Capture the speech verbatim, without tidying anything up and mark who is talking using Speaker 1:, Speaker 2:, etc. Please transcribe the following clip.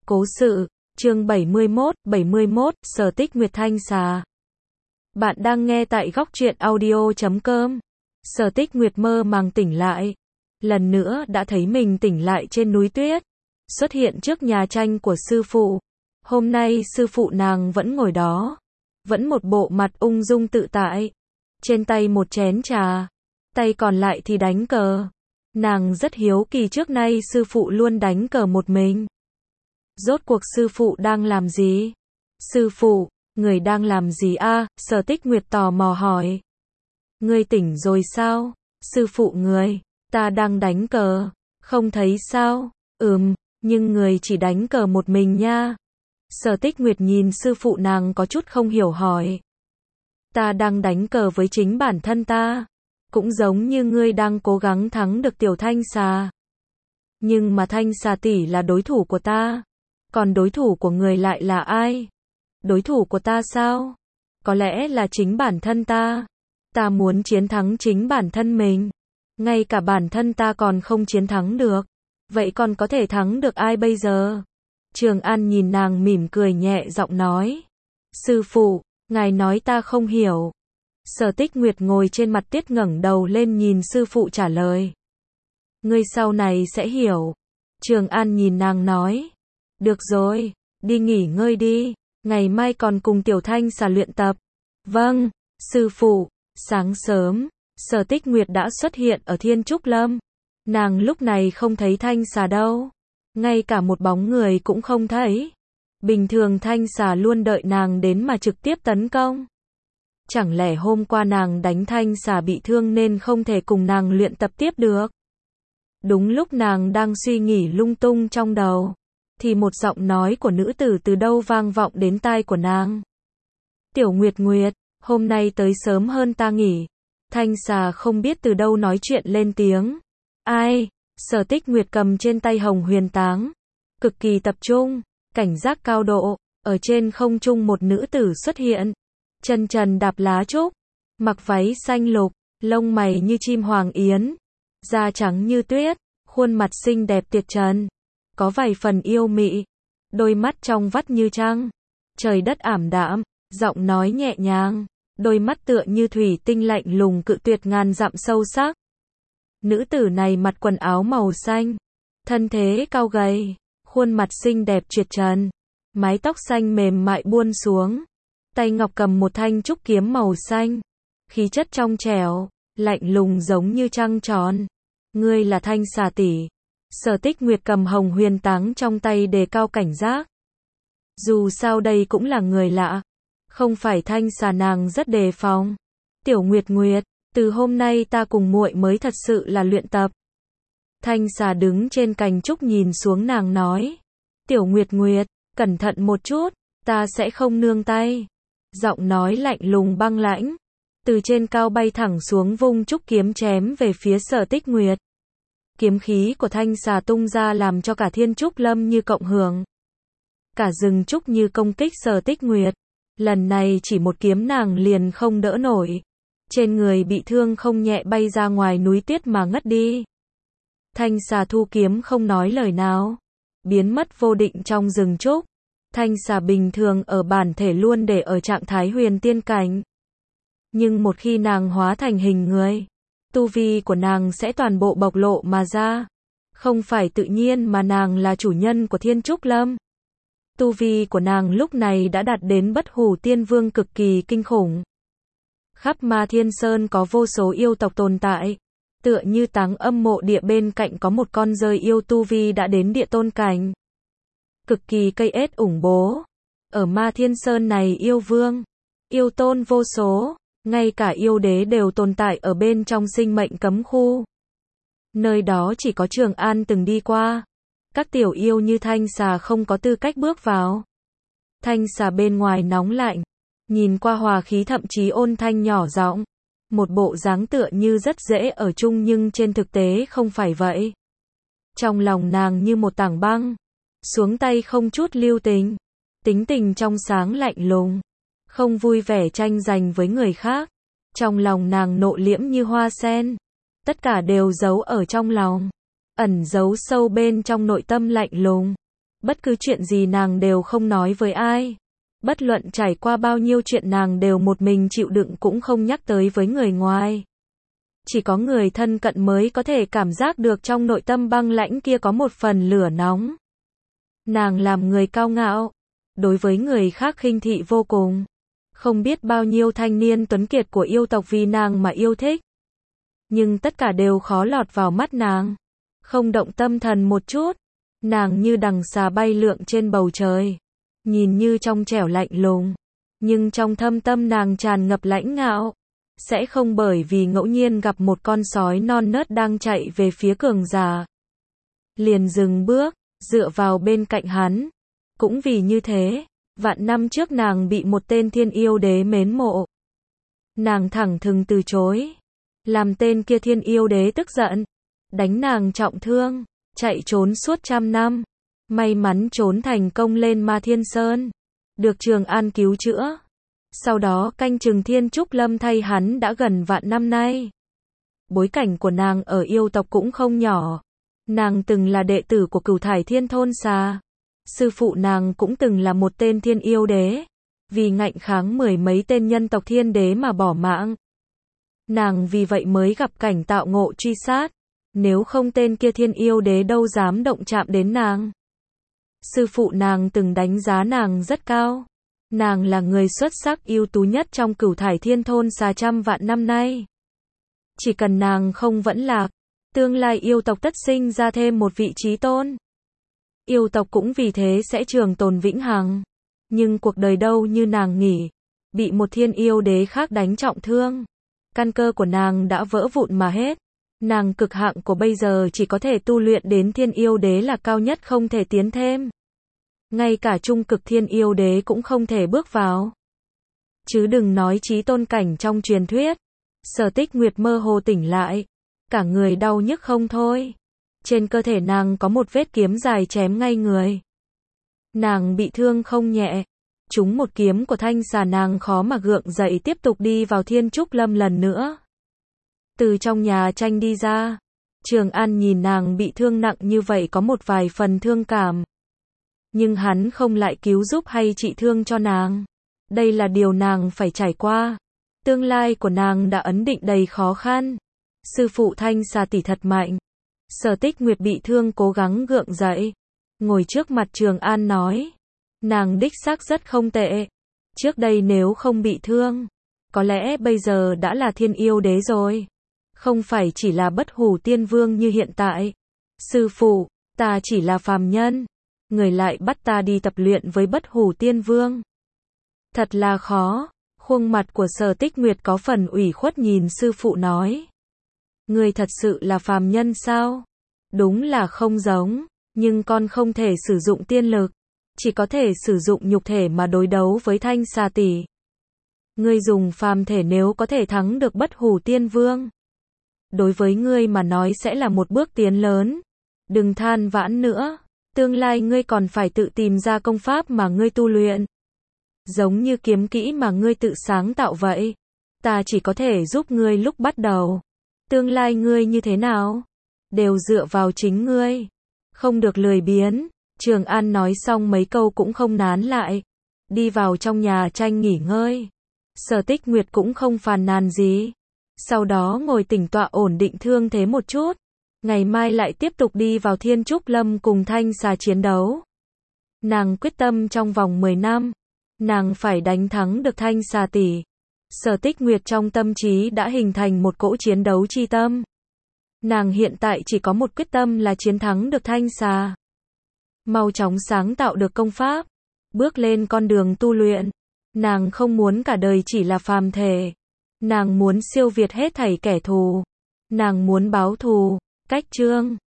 Speaker 1: Cố sự, chương bảy mươi mốt, bảy mươi mốt, Sở Tích Nguyệt Thanh Xà. Bạn đang nghe tại góc truyện audio chấm com. Sở Tích Nguyệt mơ màng tỉnh lại. Lần nữa đã thấy mình tỉnh lại trên núi tuyết. Xuất hiện trước nhà tranh của sư phụ. Hôm nay sư phụ nàng vẫn ngồi đó. Vẫn một bộ mặt ung dung tự tại. Trên tay một chén trà. Tay còn lại thì đánh cờ. Nàng rất hiếu kỳ trước nay sư phụ luôn đánh cờ một mình. Rốt cuộc sư phụ đang làm gì? Sư phụ, người đang làm gì a? Sở Tích Nguyệt tò mò hỏi. Ngươi tỉnh rồi sao? Sư phụ người, ta đang đánh cờ. Không thấy sao? Ừm, nhưng người chỉ đánh cờ một mình nha. Sở Tích Nguyệt nhìn sư phụ nàng có chút không hiểu hỏi. Ta đang đánh cờ với chính bản thân ta. Cũng giống như ngươi đang cố gắng thắng được tiểu Thanh Xà. Nhưng mà Thanh Xà tỷ là đối thủ của ta. Còn đối thủ của người lại là ai? Đối thủ của ta sao? Có lẽ là chính bản thân ta. Ta muốn chiến thắng chính bản thân mình. Ngay cả bản thân ta còn không chiến thắng được. Vậy còn có thể thắng được ai bây giờ? Trường An nhìn nàng mỉm cười nhẹ giọng nói. Sư phụ, ngài nói ta không hiểu. Sở Tích Nguyệt ngồi trên mặt tuyết ngẩng đầu lên nhìn sư phụ trả lời. Ngươi sau này sẽ hiểu. Trường An nhìn nàng nói. Được rồi, đi nghỉ ngơi đi, ngày mai còn cùng tiểu Thanh Xà luyện tập. Vâng, sư phụ. Sáng sớm, Sở Tích Nguyệt đã xuất hiện ở Thiên Trúc Lâm. Nàng lúc này không thấy Thanh Xà đâu. Ngay cả một bóng người cũng không thấy. Bình thường Thanh Xà luôn đợi nàng đến mà trực tiếp tấn công. Chẳng lẽ hôm qua nàng đánh Thanh Xà bị thương nên không thể cùng nàng luyện tập tiếp được? Đúng lúc nàng đang suy nghĩ lung tung trong đầu, thì một giọng nói của nữ tử từ đâu vang vọng đến tai của nàng. Tiểu Nguyệt Nguyệt, hôm nay tới sớm hơn ta nghỉ. Thanh Xà không biết từ đâu nói chuyện lên tiếng. Ai? Sở Tích Nguyệt cầm trên tay Hồng Huyền Táng. Cực kỳ tập trung, cảnh giác cao độ, ở trên không trung một nữ tử xuất hiện. Chân trần đạp lá trúc, mặc váy xanh lục, lông mày như chim hoàng yến, da trắng như tuyết, khuôn mặt xinh đẹp tuyệt trần, có vài phần yêu mị, đôi mắt trong vắt như trăng, trời đất ảm đạm, giọng nói nhẹ nhàng, đôi mắt tựa như thủy tinh lạnh lùng cự tuyệt ngàn dặm sâu sắc. Nữ tử này mặc quần áo màu xanh, thân thế cao gầy, khuôn mặt xinh đẹp tuyệt trần, mái tóc xanh mềm mại buông xuống. Tay ngọc cầm một thanh trúc kiếm màu xanh, khí chất trong trẻo, lạnh lùng giống như trăng tròn. Ngươi là Thanh Xà tỷ. Sở Tích Nguyệt cầm Hồng Huyền Táng trong tay đề cao cảnh giác. Dù sao đây cũng là người lạ, không phải Thanh Xà nàng rất đề phòng. Tiểu Nguyệt Nguyệt, từ hôm nay ta cùng muội mới thật sự là luyện tập. Thanh Xà đứng trên cành trúc nhìn xuống nàng nói. Tiểu Nguyệt Nguyệt, cẩn thận một chút, ta sẽ không nương tay. Giọng nói lạnh lùng băng lãnh, từ trên cao bay thẳng xuống vung trúc kiếm chém về phía Sở Tích Nguyệt. Kiếm khí của Thanh Xà tung ra làm cho cả Thiên Trúc Lâm như cộng hưởng. Cả rừng trúc như công kích Sở Tích Nguyệt. Lần này chỉ một kiếm nàng liền không đỡ nổi. Trên người bị thương không nhẹ bay ra ngoài núi tuyết mà ngất đi. Thanh Xà thu kiếm không nói lời nào, biến mất vô định trong rừng trúc. Thanh Xà bình thường ở bản thể luôn để ở trạng thái huyền tiên cảnh. Nhưng một khi nàng hóa thành hình người, tu vi của nàng sẽ toàn bộ bộc lộ mà ra. Không phải tự nhiên mà nàng là chủ nhân của Thiên Trúc Lâm. Tu vi của nàng lúc này đã đạt đến bất hủ tiên vương cực kỳ kinh khủng. Khắp Ma Thiên Sơn có vô số yêu tộc tồn tại. Tựa như Táng Âm mộ địa bên cạnh có một con rơi yêu tu vi đã đến địa tôn cảnh. Cực kỳ cây ết ủng bố. Ở Ma Thiên Sơn này yêu vương, yêu tôn vô số, ngay cả yêu đế đều tồn tại ở bên trong sinh mệnh cấm khu. Nơi đó chỉ có Trường An từng đi qua. Các tiểu yêu như Thanh Xà không có tư cách bước vào. Thanh Xà bên ngoài nóng lạnh, nhìn qua hòa khí thậm chí ôn thanh nhỏ giọng. Một bộ dáng tựa như rất dễ ở chung nhưng trên thực tế không phải vậy. Trong lòng nàng như một tảng băng. Xuống tay không chút lưu tình, tính tình trong sáng lạnh lùng, không vui vẻ tranh giành với người khác. Trong lòng nàng nội liễm như hoa sen, tất cả đều giấu ở trong lòng, ẩn giấu sâu bên trong nội tâm lạnh lùng. Bất cứ chuyện gì nàng đều không nói với ai. Bất luận trải qua bao nhiêu chuyện nàng đều một mình chịu đựng cũng không nhắc tới với người ngoài. Chỉ có người thân cận mới có thể cảm giác được trong nội tâm băng lãnh kia có một phần lửa nóng. Nàng làm người cao ngạo, đối với người khác khinh thị vô cùng. Không biết bao nhiêu thanh niên tuấn kiệt của yêu tộc vì nàng mà yêu thích. Nhưng tất cả đều khó lọt vào mắt nàng. Không động tâm thần một chút. Nàng như đằng xà bay lượn trên bầu trời. Nhìn như trong trẻo lạnh lùng. Nhưng trong thâm tâm nàng tràn ngập lãnh ngạo. Sẽ không bởi vì ngẫu nhiên gặp một con sói non nớt đang chạy về phía cường giả. Liền dừng bước, dựa vào bên cạnh hắn. Cũng vì như thế, vạn năm trước nàng bị một tên thiên yêu đế mến mộ. Nàng thẳng thừng từ chối. Làm tên kia thiên yêu đế tức giận. Đánh nàng trọng thương, chạy trốn suốt trăm năm. May mắn trốn thành công lên Ma Thiên Sơn. Được Trường An cứu chữa. Sau đó canh chừng Thiên Trúc Lâm thay hắn đã gần vạn năm nay. Bối cảnh của nàng ở yêu tộc cũng không nhỏ. Nàng từng là đệ tử của Cửu Thải Thiên Thôn Xà. Sư phụ nàng cũng từng là một tên thiên yêu đế. Vì ngạnh kháng mười mấy tên nhân tộc thiên đế mà bỏ mạng. Nàng vì vậy mới gặp cảnh tạo ngộ truy sát. Nếu không tên kia thiên yêu đế đâu dám động chạm đến nàng. Sư phụ nàng từng đánh giá nàng rất cao. Nàng là người xuất sắc ưu tú nhất trong Cửu Thải Thiên Thôn Xà trăm vạn năm nay. Chỉ cần nàng không vẫn lạc, tương lai yêu tộc tất sinh ra thêm một vị trí tôn. Yêu tộc cũng vì thế sẽ trường tồn vĩnh hằng. Nhưng cuộc đời đâu như nàng nghĩ, bị một thiên yêu đế khác đánh trọng thương. Căn cơ của nàng đã vỡ vụn mà hết. Nàng cực hạn của bây giờ chỉ có thể tu luyện đến thiên yêu đế là cao nhất, không thể tiến thêm. Ngay cả trung cực thiên yêu đế cũng không thể bước vào. Chứ đừng nói chí tôn cảnh trong truyền thuyết. Sở Tích Nguyệt mơ hồ tỉnh lại. Cả người đau nhức không thôi. Trên cơ thể nàng có một vết kiếm dài chém ngay người. Nàng bị thương không nhẹ. Trúng một kiếm của thanh xà nàng khó mà gượng dậy tiếp tục đi vào Thiên Trúc Lâm lần nữa. Từ trong nhà tranh đi ra. Trường An nhìn nàng bị thương nặng như vậy có một vài phần thương cảm. Nhưng hắn không lại cứu giúp hay trị thương cho nàng. Đây là điều nàng phải trải qua. Tương lai của nàng đã ấn định đầy khó khăn. Sư phụ thanh xà tỷ thật mạnh. Sở Tích Nguyệt bị thương cố gắng gượng dậy. Ngồi trước mặt Trường An nói. Nàng đích xác rất không tệ. Trước đây nếu không bị thương, có lẽ bây giờ đã là thiên yêu đế rồi. Không phải chỉ là bất hủ tiên vương như hiện tại. Sư phụ, ta chỉ là phàm nhân. Người lại bắt ta đi tập luyện với bất hủ tiên vương. Thật là khó. Khuôn mặt của Sở Tích Nguyệt có phần ủy khuất nhìn sư phụ nói. Người thật sự là phàm nhân sao? Đúng là không giống. Nhưng con không thể sử dụng tiên lực. Chỉ có thể sử dụng nhục thể mà đối đấu với thanh xà tỷ. Ngươi dùng phàm thể nếu có thể thắng được bất hủ tiên vương. Đối với ngươi mà nói sẽ là một bước tiến lớn. Đừng than vãn nữa. Tương lai ngươi còn phải tự tìm ra công pháp mà ngươi tu luyện. Giống như kiếm kỹ mà ngươi tự sáng tạo vậy. Ta chỉ có thể giúp ngươi lúc bắt đầu. Tương lai ngươi như thế nào? Đều dựa vào chính ngươi. Không được lười biếng. Trường An nói xong mấy câu cũng không nán lại. Đi vào trong nhà tranh nghỉ ngơi. Sở Tích Nguyệt cũng không phàn nàn gì. Sau đó ngồi tĩnh tọa ổn định thương thế một chút. Ngày mai lại tiếp tục đi vào Thiên Trúc Lâm cùng thanh xà chiến đấu. Nàng quyết tâm trong vòng mười năm. Nàng phải đánh thắng được thanh xà tỷ. Sở Tích Nguyệt trong tâm trí đã hình thành một cỗ chiến đấu chi tâm. Nàng hiện tại chỉ có một quyết tâm là chiến thắng được thanh xà. Mau chóng sáng tạo được công pháp. Bước lên con đường tu luyện. Nàng không muốn cả đời chỉ là phàm thể. Nàng muốn siêu việt hết thảy kẻ thù. Nàng muốn báo thù. Cách chương